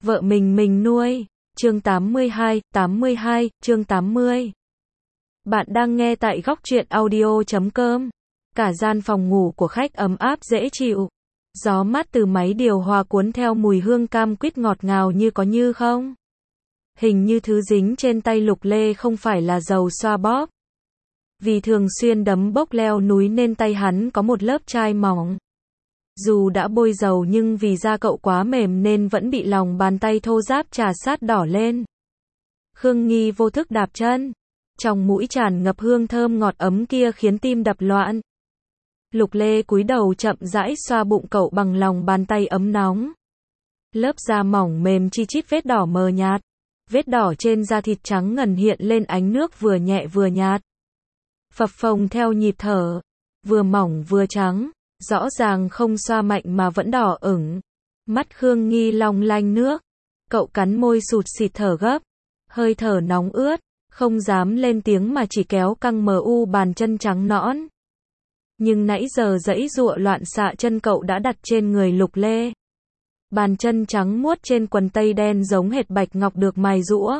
vợ mình nuôi. Chương 82, chương 80. Bạn đang nghe tại góc truyện audio.com. Cả gian phòng ngủ của khách ấm áp dễ chịu. Gió mát từ máy điều hòa cuốn theo mùi hương cam quýt ngọt ngào như có như không. Hình như thứ dính trên tay Lục Lê không phải là dầu xoa bóp. Vì thường xuyên đấm bốc leo núi nên tay hắn có một lớp chai mỏng. Dù đã bôi dầu nhưng vì da cậu quá mềm nên vẫn bị lòng bàn tay thô ráp trà sát đỏ lên. Khương Nghi vô thức đạp chân. Trong mũi tràn ngập hương thơm ngọt ấm kia khiến tim đập loạn. Lục Lê cúi đầu chậm rãi xoa bụng cậu bằng lòng bàn tay ấm nóng. Lớp da mỏng mềm chi chít vết đỏ mờ nhạt. Vết đỏ trên da thịt trắng ngần hiện lên ánh nước vừa nhẹ vừa nhạt. Phập phồng theo nhịp thở. Vừa mỏng vừa trắng. Rõ ràng không xoa mạnh mà vẫn đỏ ửng. Mắt Khương Nghi long lanh nước. Cậu cắn môi sụt sịt thở gấp. Hơi thở nóng ướt. Không dám lên tiếng mà chỉ kéo căng mờ u bàn chân trắng nõn. Nhưng nãy giờ giãy giụa loạn xạ chân cậu đã đặt trên người Lục Lê. Bàn chân trắng muốt trên quần tây đen giống hệt bạch ngọc được mài giũa.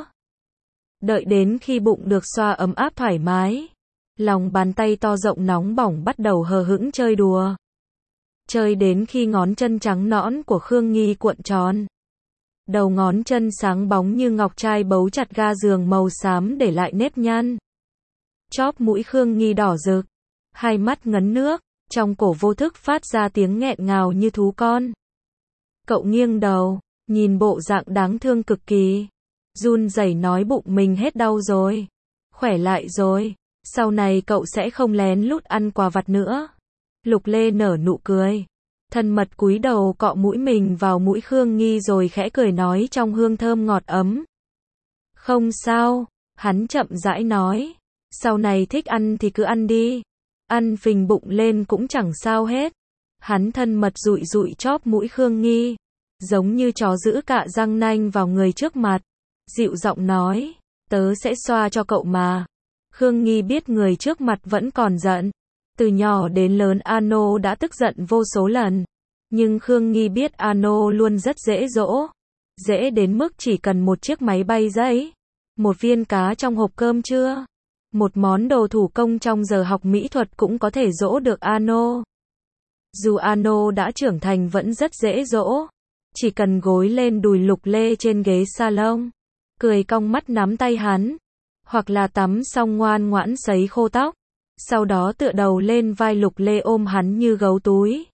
Đợi đến khi bụng được xoa ấm áp thoải mái. Lòng bàn tay to rộng nóng bỏng bắt đầu hờ hững chơi đùa. Chơi đến khi ngón chân trắng nõn của Khương Nghi cuộn tròn. Đầu ngón chân sáng bóng như ngọc trai bấu chặt ga giường màu xám để lại nếp nhăn. Chóp mũi Khương Nghi đỏ rực. Hai mắt ngấn nước. Trong cổ vô thức phát ra tiếng nghẹn ngào như thú con. Cậu nghiêng đầu. Nhìn bộ dạng đáng thương cực kỳ. Run rẩy nói bụng mình hết đau rồi. Khỏe lại rồi. Sau này cậu sẽ không lén lút ăn quà vặt nữa. Lục Lê nở nụ cười. Thân mật cúi đầu cọ mũi mình vào mũi Khương Nghi rồi khẽ cười nói trong hương thơm ngọt ấm. Không sao, hắn chậm rãi nói. Sau này thích ăn thì cứ ăn đi. Ăn phình bụng lên cũng chẳng sao hết. Hắn thân mật dụi dụi chóp mũi Khương Nghi. Giống như chó giữ cạ răng nanh vào người trước mặt. Dịu giọng nói. Tớ sẽ xoa cho cậu mà. Khương Nghi biết người trước mặt vẫn còn giận. Từ nhỏ đến lớn Ano đã tức giận vô số lần. Nhưng Khương Nghi biết Ano luôn rất dễ dỗ. Dễ đến mức chỉ cần một chiếc máy bay giấy. Một viên cá trong hộp cơm trưa. Một món đồ thủ công trong giờ học mỹ thuật cũng có thể dỗ được Ano. Dù Ano đã trưởng thành vẫn rất dễ dỗ. Chỉ cần gối lên đùi Lục Lê trên ghế salon. Cười cong mắt nắm tay hắn. Hoặc là tắm xong ngoan ngoãn sấy khô tóc. Sau đó tựa đầu lên vai Lục Lê ôm hắn như gấu túi.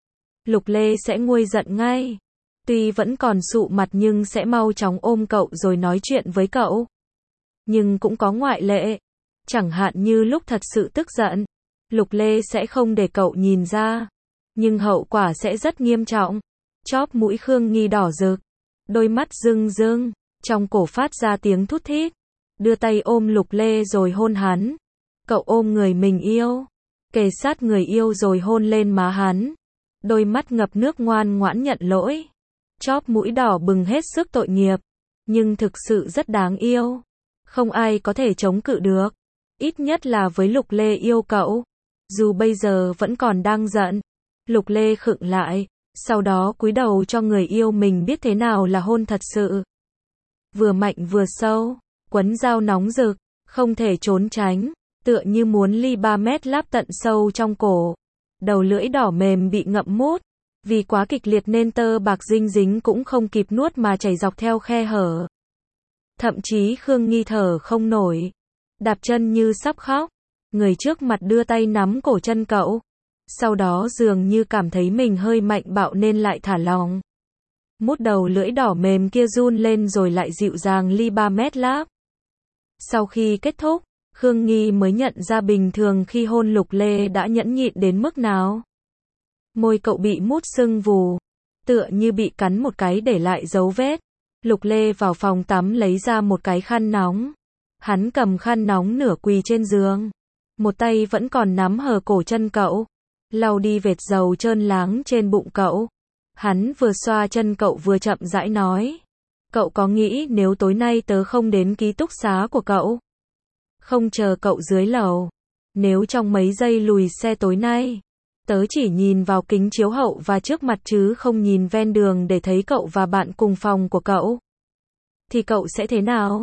Lục Lê sẽ nguôi giận ngay. Tuy vẫn còn sụ mặt nhưng sẽ mau chóng ôm cậu rồi nói chuyện với cậu. Nhưng cũng có ngoại lệ. Chẳng hạn như lúc thật sự tức giận. Lục Lê sẽ không để cậu nhìn ra. Nhưng hậu quả sẽ rất nghiêm trọng. Chóp mũi Khương Nghi đỏ rực. Đôi mắt rưng rưng. Trong cổ phát ra tiếng thút thít. Đưa tay ôm Lục Lê rồi hôn hắn. Cậu ôm người mình yêu. Kề sát người yêu rồi hôn lên má hắn. Đôi mắt ngập nước ngoan ngoãn nhận lỗi. Chóp mũi đỏ bừng hết sức tội nghiệp. Nhưng thực sự rất đáng yêu. Không ai có thể chống cự được. Ít nhất là với Lục Lê yêu cậu. Dù bây giờ vẫn còn đang giận. Lục Lê khựng lại. Sau đó cúi đầu cho người yêu mình biết thế nào là hôn thật sự. Vừa mạnh vừa sâu. Quấn dao nóng rực. Không thể trốn tránh. Tựa như muốn ly 3 mét láp tận sâu trong cổ. Đầu lưỡi đỏ mềm bị ngậm mút. Vì quá kịch liệt nên tơ bạc dinh dính cũng không kịp nuốt mà chảy dọc theo khe hở. Thậm chí Khương Nghi thở không nổi. Đạp chân như sắp khóc. Người trước mặt đưa tay nắm cổ chân cậu. Sau đó dường như cảm thấy mình hơi mạnh bạo nên lại thả lỏng. Mút đầu lưỡi đỏ mềm kia run lên rồi lại dịu dàng ly 3 mét láp. Sau khi kết thúc, Khương Nghi mới nhận ra bình thường khi hôn Lục Lê đã nhẫn nhịn đến mức nào. Môi cậu bị mút sưng vù, tựa như bị cắn một cái để lại dấu vết. Lục Lê vào phòng tắm lấy ra một cái khăn nóng. Hắn cầm khăn nóng nửa quỳ trên giường. Một tay vẫn còn nắm hở cổ chân cậu. Lau đi vệt dầu trơn láng trên bụng cậu. Hắn vừa xoa chân cậu vừa chậm rãi nói. Cậu có nghĩ nếu tối nay tớ không đến ký túc xá của cậu? Không chờ cậu dưới lầu. Nếu trong mấy giây lùi xe tối nay, Tớ chỉ nhìn vào kính chiếu hậu và trước mặt chứ không nhìn ven đường để thấy cậu và bạn cùng phòng của cậu. Thì cậu sẽ thế nào?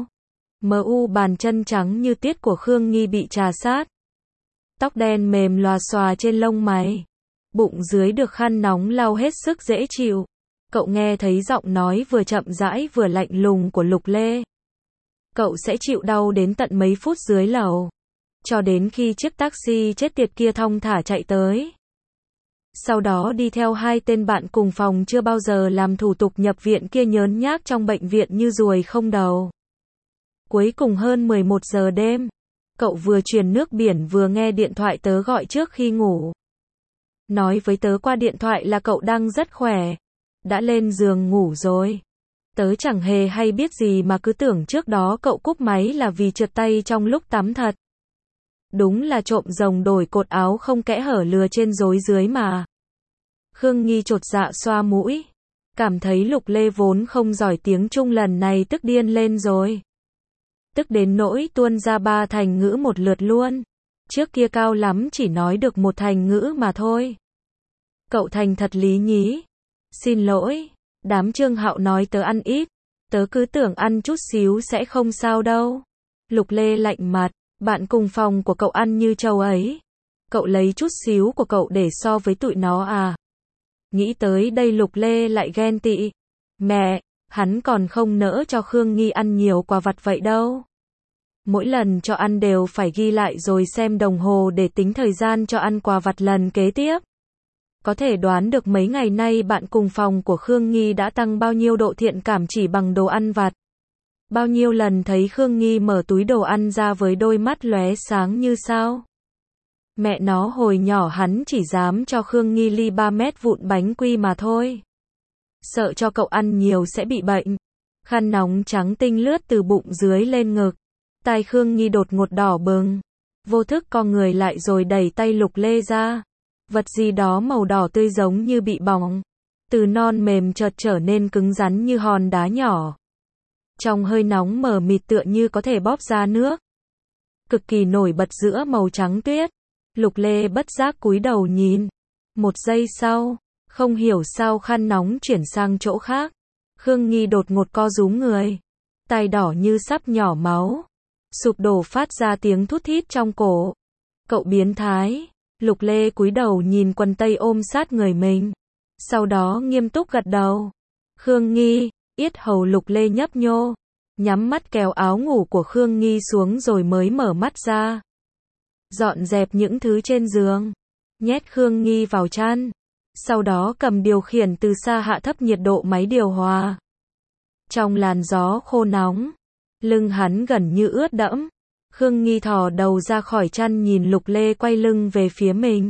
Bàn chân trắng như tiết của Khương Nghi bị trà sát. Tóc đen mềm lòa xòa trên lông mày. Bụng dưới được khăn nóng lau hết sức dễ chịu. Cậu nghe thấy giọng nói vừa chậm rãi vừa lạnh lùng của Lục Lê. Cậu sẽ chịu đau đến tận mấy phút dưới lầu. Cho đến khi chiếc taxi chết tiệt kia thong thả chạy tới. Sau đó đi theo hai tên bạn cùng phòng chưa bao giờ làm thủ tục nhập viện kia nhớn nhác trong bệnh viện như ruồi không đầu. Cuối cùng hơn 11 giờ đêm, cậu vừa truyền nước biển vừa nghe điện thoại tớ gọi trước khi ngủ. Nói với tớ qua điện thoại là cậu đang rất khỏe, đã lên giường ngủ rồi. Tớ chẳng hề hay biết gì mà cứ tưởng trước đó cậu cúp máy là vì trượt tay trong lúc tắm thật. Đúng là trộm rồng đổi cột áo không kẽ hở lừa trên rối dưới mà. Khương Nghi chột dạ xoa mũi. Cảm thấy Lục Lê vốn không giỏi tiếng Trung lần này tức điên lên rồi. Tức đến nỗi tuôn ra 3 thành ngữ một lượt luôn. Trước kia cao lắm chỉ nói được 1 thành ngữ mà thôi. Cậu thành thật lý nhí. Xin lỗi, đám Trương Hạo nói tớ ăn ít. Tớ cứ tưởng ăn chút xíu sẽ không sao đâu. Lục Lê lạnh mặt. Bạn cùng phòng của cậu ăn như trâu ấy. Cậu lấy chút xíu của cậu để so với tụi nó à? Nghĩ tới đây Lục Lê lại ghen tị. Mẹ, hắn còn không nỡ cho Khương Nghi ăn nhiều quà vặt vậy đâu. Mỗi lần cho ăn đều phải ghi lại rồi xem đồng hồ để tính thời gian cho ăn quà vặt lần kế tiếp. Có thể đoán được mấy ngày nay bạn cùng phòng của Khương Nghi đã tăng bao nhiêu độ thiện cảm chỉ bằng đồ ăn vặt. Bao nhiêu lần thấy Khương Nghi mở túi đồ ăn ra với đôi mắt lóe sáng như sao. Mẹ nó hồi nhỏ hắn chỉ dám cho Khương Nghi ly 3 mét vụn bánh quy mà thôi. Sợ cho cậu ăn nhiều sẽ bị bệnh. Khăn nóng trắng tinh lướt từ bụng dưới lên ngực. Tai Khương Nghi đột ngột đỏ bừng. Vô thức co người lại rồi đẩy tay Lục Lê ra. Vật gì đó màu đỏ tươi giống như bị bỏng. Từ non mềm chợt trở nên cứng rắn như hòn đá nhỏ. Trong hơi nóng mờ mịt tựa như có thể bóp ra nước. Cực kỳ nổi bật giữa màu trắng tuyết. Lục Lê bất giác cúi đầu nhìn. Một giây sau, không hiểu sao khăn nóng chuyển sang chỗ khác. Khương Nghi đột ngột co rúm người. Tai đỏ như sắp nhỏ máu. Sụp đổ phát ra tiếng thút thít trong cổ. Cậu biến thái. Lục Lê cúi đầu nhìn quần tây ôm sát người mình. Sau đó nghiêm túc gật đầu. Khương Nghi. Yết hầu Lục Lê nhấp nhô. Nhắm mắt kéo áo ngủ của Khương Nghi xuống rồi mới mở mắt ra. Dọn dẹp những thứ trên giường. Nhét Khương Nghi vào chăn. Sau đó cầm điều khiển từ xa hạ thấp nhiệt độ máy điều hòa. Trong làn gió khô nóng. Lưng hắn gần như ướt đẫm. Khương Nghi thò đầu ra khỏi chăn nhìn Lục Lê quay lưng về phía mình.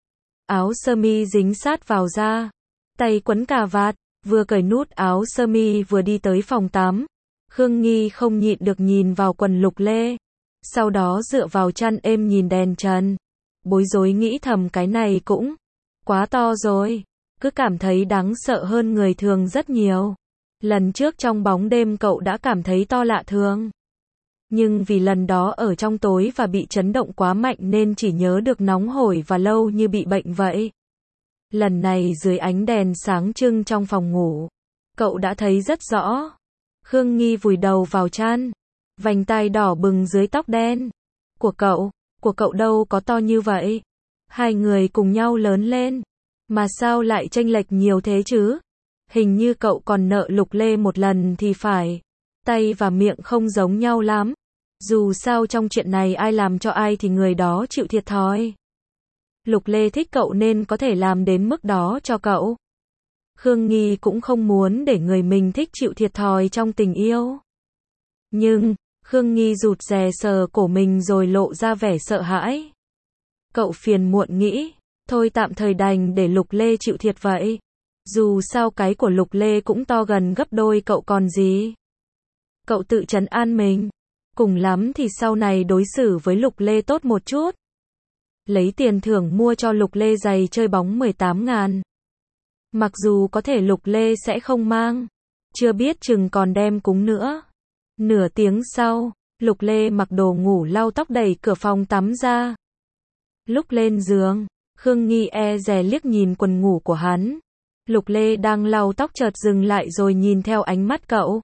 Áo sơ mi dính sát vào da. Tay quấn cà vạt. Vừa cởi nút áo sơ mi vừa đi tới phòng tắm. Khương Nghi không nhịn được nhìn vào quần Lục Lê. Sau đó dựa vào chăn êm nhìn đèn trần. Bối rối nghĩ thầm cái này cũng quá to rồi. Cứ cảm thấy đáng sợ hơn người thường rất nhiều. Lần trước trong bóng đêm cậu đã cảm thấy to lạ thường. Nhưng vì lần đó ở trong tối và bị chấn động quá mạnh nên chỉ nhớ được nóng hổi và lâu như bị bệnh vậy. Lần này dưới ánh đèn sáng trưng trong phòng ngủ, cậu đã thấy rất rõ. Khương Nghi vùi đầu vào chăn, vành tai đỏ bừng dưới tóc đen. Của cậu đâu có to như vậy. Hai người cùng nhau lớn lên, mà sao lại chênh lệch nhiều thế chứ? Hình như cậu còn nợ Lục Lê một lần thì phải. Tay và miệng không giống nhau lắm. Dù sao trong chuyện này ai làm cho ai thì người đó chịu thiệt thòi. Lục Lê thích cậu nên có thể làm đến mức đó cho cậu. Khương Nghi cũng không muốn để người mình thích chịu thiệt thòi trong tình yêu. Nhưng, Khương Nghi rụt rè sờ cổ mình rồi lộ ra vẻ sợ hãi. Cậu phiền muộn nghĩ, thôi tạm thời đành để Lục Lê chịu thiệt vậy. Dù sao cái của Lục Lê cũng to gần gấp đôi cậu còn gì. Cậu tự trấn an mình. Cùng lắm thì sau này đối xử với Lục Lê tốt một chút. Lấy tiền thưởng mua cho Lục Lê giày chơi bóng 18.000. Mặc dù có thể Lục Lê sẽ không mang. Chưa biết chừng còn đem cúng nữa. Nửa tiếng sau, Lục Lê mặc đồ ngủ lau tóc đẩy cửa phòng tắm ra. Lúc lên giường, Khương Nghi e dè liếc nhìn quần ngủ của hắn. Lục Lê đang lau tóc chợt dừng lại rồi nhìn theo ánh mắt cậu.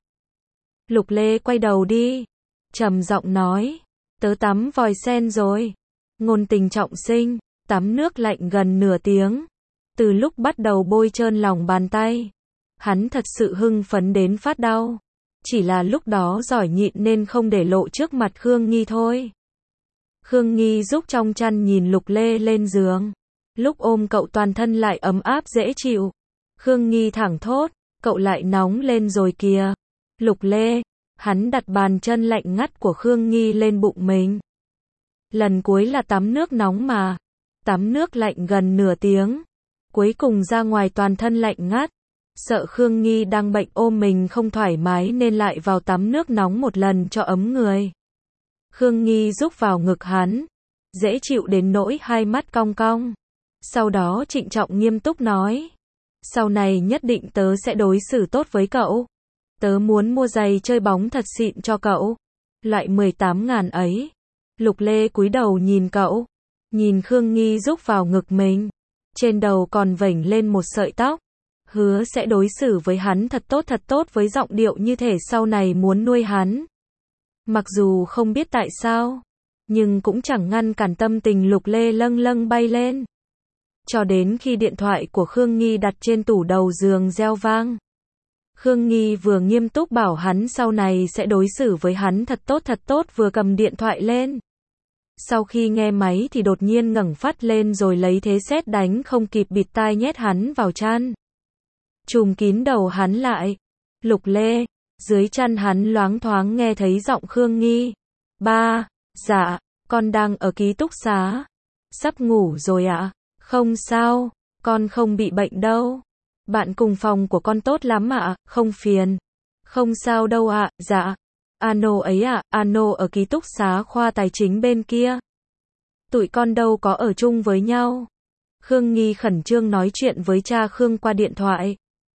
Lục Lê quay đầu đi. Trầm giọng nói. Tớ tắm vòi sen rồi. Ngôn tình trọng sinh. Tắm nước lạnh gần nửa tiếng. Từ lúc bắt đầu bôi trơn lòng bàn tay, hắn thật sự hưng phấn đến phát đau. Chỉ là lúc đó giỏi nhịn nên không để lộ trước mặt Khương Nghi thôi. Khương Nghi rúc trong chăn nhìn Lục Lê lên giường. Lúc ôm cậu toàn thân lại ấm áp dễ chịu. Khương Nghi thẳng thốt, cậu lại nóng lên rồi kìa. Lục Lê, hắn đặt bàn chân lạnh ngắt của Khương Nghi lên bụng mình. Lần cuối là tắm nước nóng mà. Tắm nước lạnh gần nửa tiếng. Cuối cùng ra ngoài toàn thân lạnh ngắt. Sợ Khương Nghi đang bệnh ôm mình không thoải mái nên lại vào tắm nước nóng một lần cho ấm người. Khương Nghi rúc vào ngực hắn. Dễ chịu đến nỗi hai mắt cong cong. Sau đó trịnh trọng nghiêm túc nói. Sau này nhất định tớ sẽ đối xử tốt với cậu. Tớ muốn mua giày chơi bóng thật xịn cho cậu. Loại 18.000 ấy. Lục Lê cúi đầu nhìn cậu. Nhìn Khương Nghi rúc vào ngực mình. Trên đầu còn vểnh lên một sợi tóc. Hứa sẽ đối xử với hắn thật tốt với giọng điệu như thể sau này muốn nuôi hắn. Mặc dù không biết tại sao, nhưng cũng chẳng ngăn cản tâm tình Lục Lê lâng lâng bay lên. Cho đến khi điện thoại của Khương Nghi đặt trên tủ đầu giường reo vang. Khương Nghi vừa nghiêm túc bảo hắn sau này sẽ đối xử với hắn thật tốt vừa cầm điện thoại lên. Sau khi nghe máy thì đột nhiên ngẩng phát lên rồi lấy thế sét đánh không kịp bịt tai nhét hắn vào chăn. Trùm kín đầu hắn lại. Lục Lê, dưới chăn hắn loáng thoáng nghe thấy giọng Khương Nghi. Ba, dạ, con đang ở ký túc xá. Sắp ngủ rồi ạ. Không sao, con không bị bệnh đâu. Bạn cùng phòng của con tốt lắm ạ, không phiền. Không sao đâu ạ, dạ. Ano ấy ạ, Ano ở ký túc xá khoa tài chính bên kia. Tụi con đâu có ở chung với nhau. Khương Nghi khẩn trương nói chuyện với cha Khương qua điện thoại.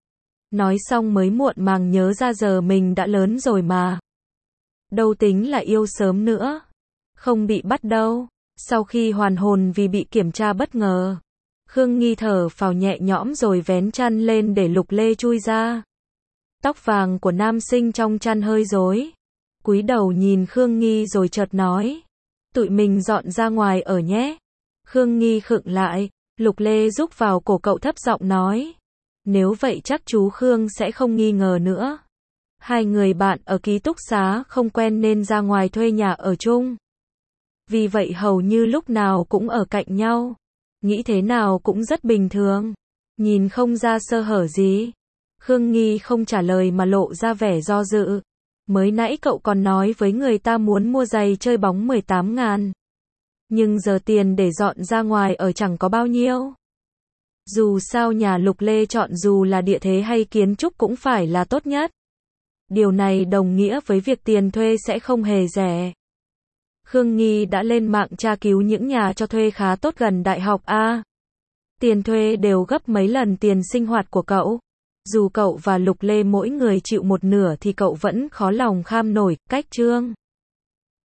Nói xong mới muộn màng nhớ ra giờ mình đã lớn rồi mà. Đâu tính là yêu sớm nữa. Không bị bắt đâu. Sau khi hoàn hồn vì bị kiểm tra bất ngờ, Khương Nghi thở phào nhẹ nhõm rồi vén chăn lên để Lục Lê chui ra. Tóc vàng của nam sinh trong chăn hơi rối. Cúi đầu nhìn Khương Nghi rồi chợt nói. Tụi mình dọn ra ngoài ở nhé. Khương Nghi khựng lại. Lục Lê rúc vào cổ cậu thấp giọng nói. Nếu vậy chắc chú Khương sẽ không nghi ngờ nữa. Hai người bạn ở ký túc xá không quen nên ra ngoài thuê nhà ở chung. Vì vậy hầu như lúc nào cũng ở cạnh nhau. Nghĩ thế nào cũng rất bình thường. Nhìn không ra sơ hở gì. Khương Nghi không trả lời mà lộ ra vẻ do dự. Mới nãy cậu còn nói với người ta muốn mua giày chơi bóng 18.000. Nhưng giờ tiền để dọn ra ngoài ở chẳng có bao nhiêu. Dù sao nhà Lục Lê chọn dù là địa thế hay kiến trúc cũng phải là tốt nhất. Điều này đồng nghĩa với việc tiền thuê sẽ không hề rẻ. Khương Nghi đã lên mạng tra cứu những nhà cho thuê khá tốt gần đại học A. Tiền thuê đều gấp mấy lần tiền sinh hoạt của cậu. Dù cậu và Lục Lê mỗi người chịu một nửa thì cậu vẫn khó lòng kham nổi. Cách Trương